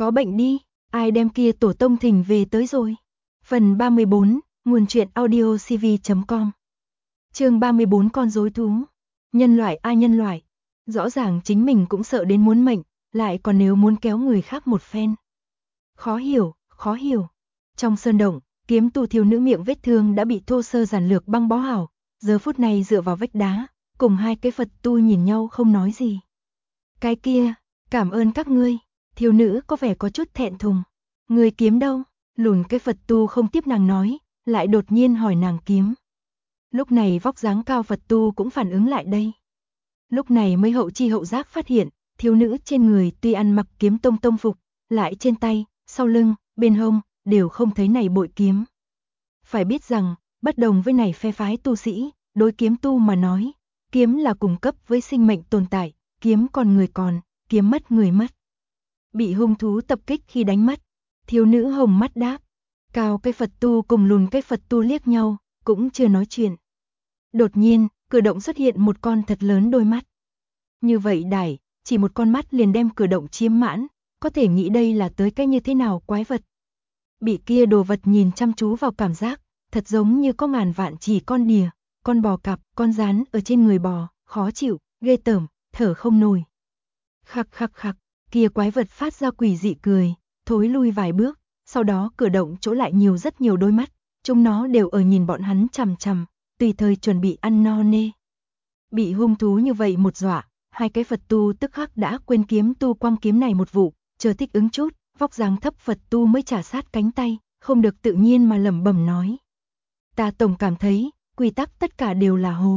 Có bệnh đi, ai đem kia tổ tông thỉnh về tới rồi. Phần 34, nguồn truyện audio cv.com. Chương 34 con rối thú. Nhân loại ai nhân loại. Rõ ràng chính mình cũng sợ đến muốn mệnh, lại còn nếu muốn kéo người khác một phen. Khó hiểu, khó hiểu. Trong sơn động, kiếm tu thiếu nữ miệng vết thương đã bị thô sơ giản lược băng bó hảo, giờ phút này dựa vào vách đá, cùng hai cái Phật tu nhìn nhau không nói gì. Cái kia, cảm ơn các ngươi. Thiếu nữ có vẻ có chút thẹn thùng. Người kiếm đâu? Lùn cái Phật tu không tiếp nàng nói, lại đột nhiên hỏi nàng kiếm. Lúc này vóc dáng cao Phật tu cũng phản ứng lại đây. Lúc này mới hậu chi hậu giác phát hiện, thiếu nữ trên người tuy ăn mặc kiếm tông phục, lại trên tay, sau lưng, bên hông, đều không thấy này bội kiếm. Phải biết rằng, bất đồng với này phe phái tu sĩ, đối kiếm tu mà nói, kiếm là cùng cấp với sinh mệnh tồn tại, kiếm còn người còn, kiếm mất người mất. Bị hung thú tập kích khi đánh mất, thiếu nữ hồng mắt đáp. Cao cái Phật tu cùng lùn cái Phật tu liếc nhau, cũng chưa nói chuyện. Đột nhiên, cửa động xuất hiện một con thật lớn đôi mắt. Như vậy đài, chỉ một con mắt liền đem cửa động chiếm mãn, có thể nghĩ đây là tới cái như thế nào quái vật. Bị kia đồ vật nhìn chăm chú vào cảm giác, thật giống như có ngàn vạn chỉ con đìa, con bò cạp, con rán ở trên người bò, khó chịu, ghê tởm, thở không nổi. Khặc khặc khặc, kia quái vật phát ra quỷ dị cười, thối lui vài bước, sau đó cửa động chỗ lại nhiều rất nhiều đôi mắt, chúng nó đều ở nhìn bọn hắn chằm chằm, tùy thời chuẩn bị ăn no nê. Bị hung thú như vậy một dọa, hai cái Phật tu tức khắc đã quên kiếm tu quăng kiếm này một vụ, chờ thích ứng chút, vóc dáng thấp Phật tu mới trả sát cánh tay, không được tự nhiên mà lẩm bẩm nói. Ta tổng cảm thấy, quy tắc tất cả đều là hố.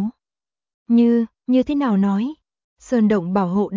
Như thế nào nói? Sơn động bảo hộ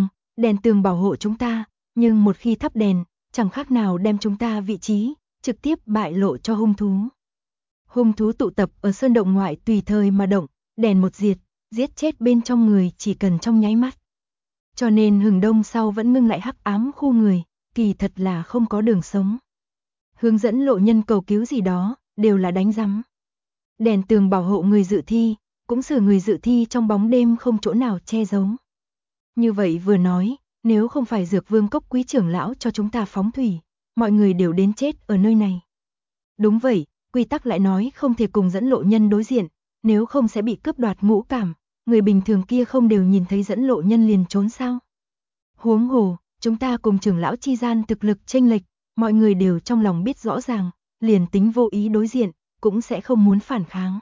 đèn tường bảo hộ chúng ta, nhưng một khi thắp đèn, chẳng khác nào đem chúng ta vị trí, trực tiếp bại lộ cho hung thú. Hung thú tụ tập ở sơn động ngoại tùy thời mà động, đèn một diệt, giết chết bên trong người chỉ cần trong nháy mắt. Cho nên hừng đông sau vẫn ngưng lại hắc ám khu người, kỳ thật là không có đường sống. Hướng dẫn lộ nhân cầu cứu gì đó, đều là đánh rắm. Đèn tường bảo hộ người dự thi, cũng xử người dự thi trong bóng đêm không chỗ nào che giấu. Như vậy vừa nói, nếu không phải Dược Vương Cốc quý trưởng lão cho chúng ta phóng thủy, mọi người đều đến chết ở nơi này. Đúng vậy, quy tắc lại nói không thể cùng dẫn lộ nhân đối diện, nếu không sẽ bị cướp đoạt ngũ cảm, người bình thường kia không đều nhìn thấy dẫn lộ nhân liền trốn sao. Huống hồ, chúng ta cùng trưởng lão chi gian thực lực chênh lệch, mọi người đều trong lòng biết rõ ràng, liền tính vô ý đối diện, cũng sẽ không muốn phản kháng.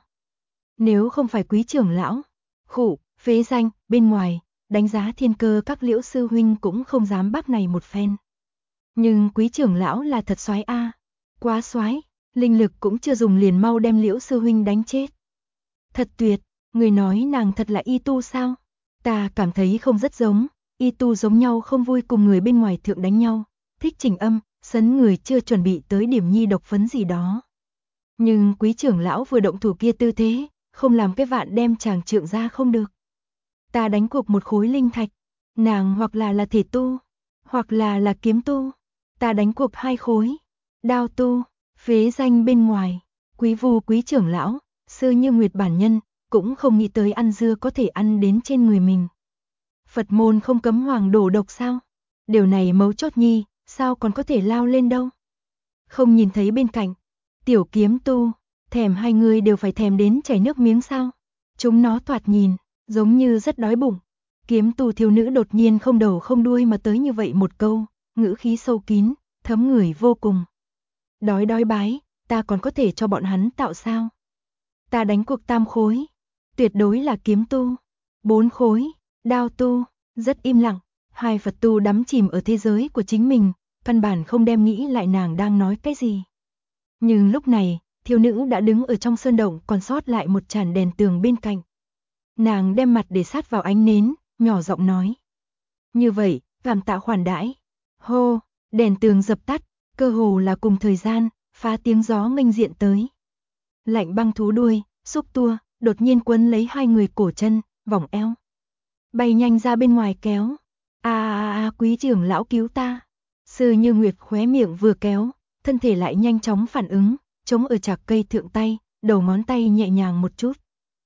Nếu không phải quý trưởng lão, phế danh, bên ngoài, đánh giá thiên cơ các liễu sư huynh cũng không dám bác này một phen. Nhưng quý trưởng lão là thật soái a, quá soái, linh lực cũng chưa dùng liền mau đem liễu sư huynh đánh chết. Thật tuyệt, người nói nàng thật là y tu sao? Ta cảm thấy không rất giống, y tu giống nhau không vui cùng người bên ngoài thượng đánh nhau, thích chỉnh âm, sấn người chưa chuẩn bị tới điểm nhi độc phấn gì đó. Nhưng quý trưởng lão vừa động thủ kia tư thế, không làm cái vạn đem chàng trượng ra không được. Ta đánh cuộc một khối linh thạch, nàng hoặc là thể tu, hoặc là kiếm tu. Ta đánh cuộc 2 khối, đao tu, phế danh bên ngoài, quý vu quý trưởng lão, sư như nguyệt bản nhân, cũng không nghĩ tới ăn dưa có thể ăn đến trên người mình. Phật môn không cấm hoàng đổ độc sao? Điều này mấu chốt nhi, sao còn có thể lao lên đâu? Không nhìn thấy bên cạnh, tiểu kiếm tu, thèm hai người đều phải thèm đến chảy nước miếng sao? Chúng nó thoạt nhìn, giống như rất đói bụng. Kiếm tu thiếu nữ đột nhiên không đầu không đuôi mà tới như vậy một câu, ngữ khí sâu kín, thấm người vô cùng. Đói bái, ta còn có thể cho bọn hắn tạo sao? Ta đánh cuộc 3 khối, tuyệt đối là kiếm tu. 4 khối, đao tu, rất im lặng, hai Phật tu đắm chìm ở thế giới của chính mình, căn bản không đem nghĩ lại nàng đang nói cái gì. Nhưng lúc này, thiếu nữ đã đứng ở trong sơn động còn sót lại một chản đèn tường bên cạnh. Nàng đem mặt để sát vào ánh nến, nhỏ giọng nói. Như vậy, cảm tạ khoản đãi. Hô, đèn tường dập tắt, cơ hồ là cùng thời gian, phá tiếng gió nghênh diện tới. Lạnh băng thú đuôi, xúc tua, đột nhiên quấn lấy hai người cổ chân, vòng eo. Bay nhanh ra bên ngoài kéo. Quý trưởng lão cứu ta. Sư Như Nguyệt khóe miệng vừa kéo, thân thể lại nhanh chóng phản ứng, chống ở chạc cây thượng tay, đầu ngón tay nhẹ nhàng một chút.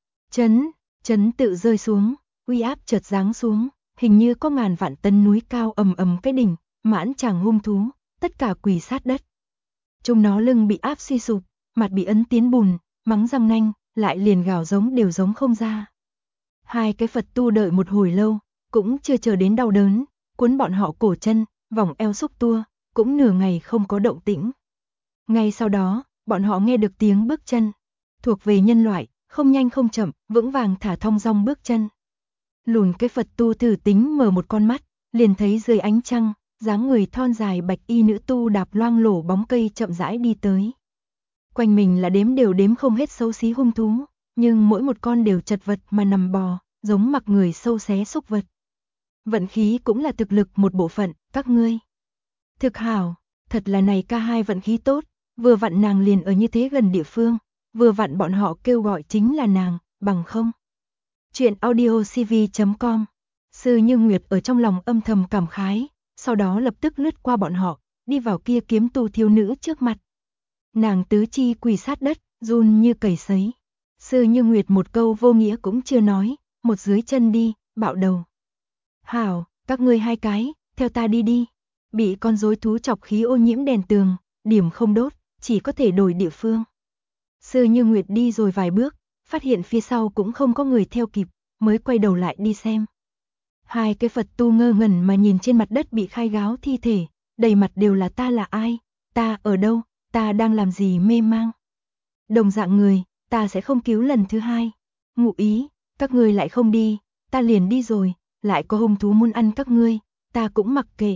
Chấn tự rơi xuống, uy áp chợt giáng xuống, hình như có ngàn vạn tấn núi cao ầm ầm cái đỉnh, mãn tràng hung thú, tất cả quỳ sát đất. Chúng nó lưng bị áp suy sụp, mặt bị ấn tiến bùn, mắng răng nanh, lại liền gào giống đều giống không ra. Hai cái Phật tu đợi một hồi lâu, cũng chưa chờ đến đau đớn, cuốn bọn họ cổ chân, vòng eo xúc tua, cũng nửa ngày không có động tĩnh. Ngay sau đó, bọn họ nghe được tiếng bước chân, thuộc về nhân loại, không nhanh không chậm, vững vàng thả thong dong bước chân. Lùn cái Phật tu thử tính mở một con mắt, liền thấy dưới ánh trăng, dáng người thon dài bạch y nữ tu đạp loang lổ bóng cây chậm rãi đi tới. Quanh mình là đếm đều đếm không hết xấu xí hung thú, nhưng mỗi một con đều chật vật mà nằm bò, giống mặc người sâu xé xúc vật. Vận khí cũng là thực lực một bộ phận, các ngươi. Thực hảo, thật là này ca hai vận khí tốt, vừa vặn nàng liền ở như thế gần địa phương, vừa vặn bọn họ kêu gọi chính là nàng, bằng không. Chuyện audiocv.com. Sư Như Nguyệt ở trong lòng âm thầm cảm khái, sau đó lập tức lướt qua bọn họ, đi vào kia kiếm tu thiếu nữ trước mặt. Nàng tứ chi quỳ sát đất, run như cầy sấy. Sư Như Nguyệt một câu vô nghĩa cũng chưa nói, một dưới chân đi, bạo đầu. Hảo, các ngươi hai cái, theo ta đi đi. Bị con rối thú chọc khí ô nhiễm đèn tường, điểm không đốt, chỉ có thể đổi địa phương. Sư Như Nguyệt đi rồi vài bước, phát hiện phía sau cũng không có người theo kịp, mới quay đầu lại đi xem. Hai cái Phật tu ngơ ngẩn mà nhìn trên mặt đất bị khai gáo thi thể, đầy mặt đều là ta là ai, ta ở đâu, ta đang làm gì mê mang. Đồng dạng người, ta sẽ không cứu lần thứ hai. Ngụ ý, các ngươi lại không đi, ta liền đi rồi, lại có hung thú muốn ăn các ngươi, ta cũng mặc kệ.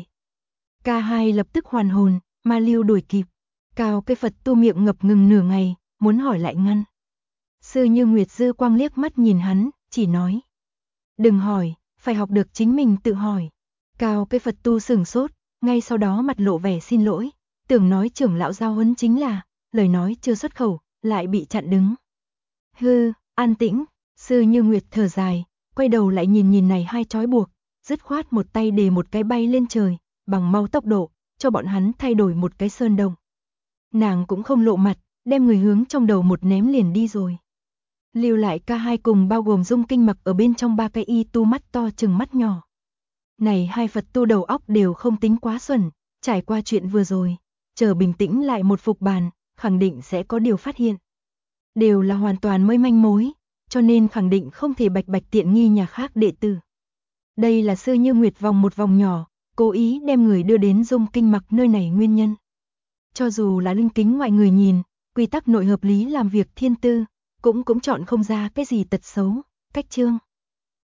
K2 lập tức hoàn hồn, ma lưu đuổi kịp. Cao cái Phật tu miệng ngập ngừng nửa ngày, muốn hỏi lại ngăn. Sư Như Nguyệt dư quang liếc mắt nhìn hắn, chỉ nói. Đừng hỏi, phải học được chính mình tự hỏi. Cao cái Phật tu sửng sốt, ngay sau đó mặt lộ vẻ xin lỗi, tưởng nói trưởng lão giao huấn chính là, lời nói chưa xuất khẩu, lại bị chặn đứng. Hư, an tĩnh, Sư Như Nguyệt thở dài, quay đầu lại nhìn nhìn này hai trói buộc, dứt khoát một tay đề một cái bay lên trời, bằng mau tốc độ, cho bọn hắn thay đổi một cái sơn đồng. Nàng cũng không lộ mặt, đem người hướng trong đầu một ném liền đi rồi. Lưu lại K2 cùng bao gồm Dung Kinh Mặc ở bên trong ba cái y tu mắt to chừng mắt nhỏ. Này hai Phật tu đầu óc đều không tính quá xuẩn, trải qua chuyện vừa rồi, chờ bình tĩnh lại một phục bàn, khẳng định sẽ có điều phát hiện. Đều là hoàn toàn mới manh mối, cho nên khẳng định không thể bạch bạch tiện nghi nhà khác đệ tử. Đây là Sư Như Nguyệt vòng một vòng nhỏ, cố ý đem người đưa đến Dung Kinh Mặc nơi này nguyên nhân. Cho dù là linh kính ngoại người nhìn, quy tắc nội hợp lý làm việc thiên tư, cũng chọn không ra cái gì tật xấu, cách chương.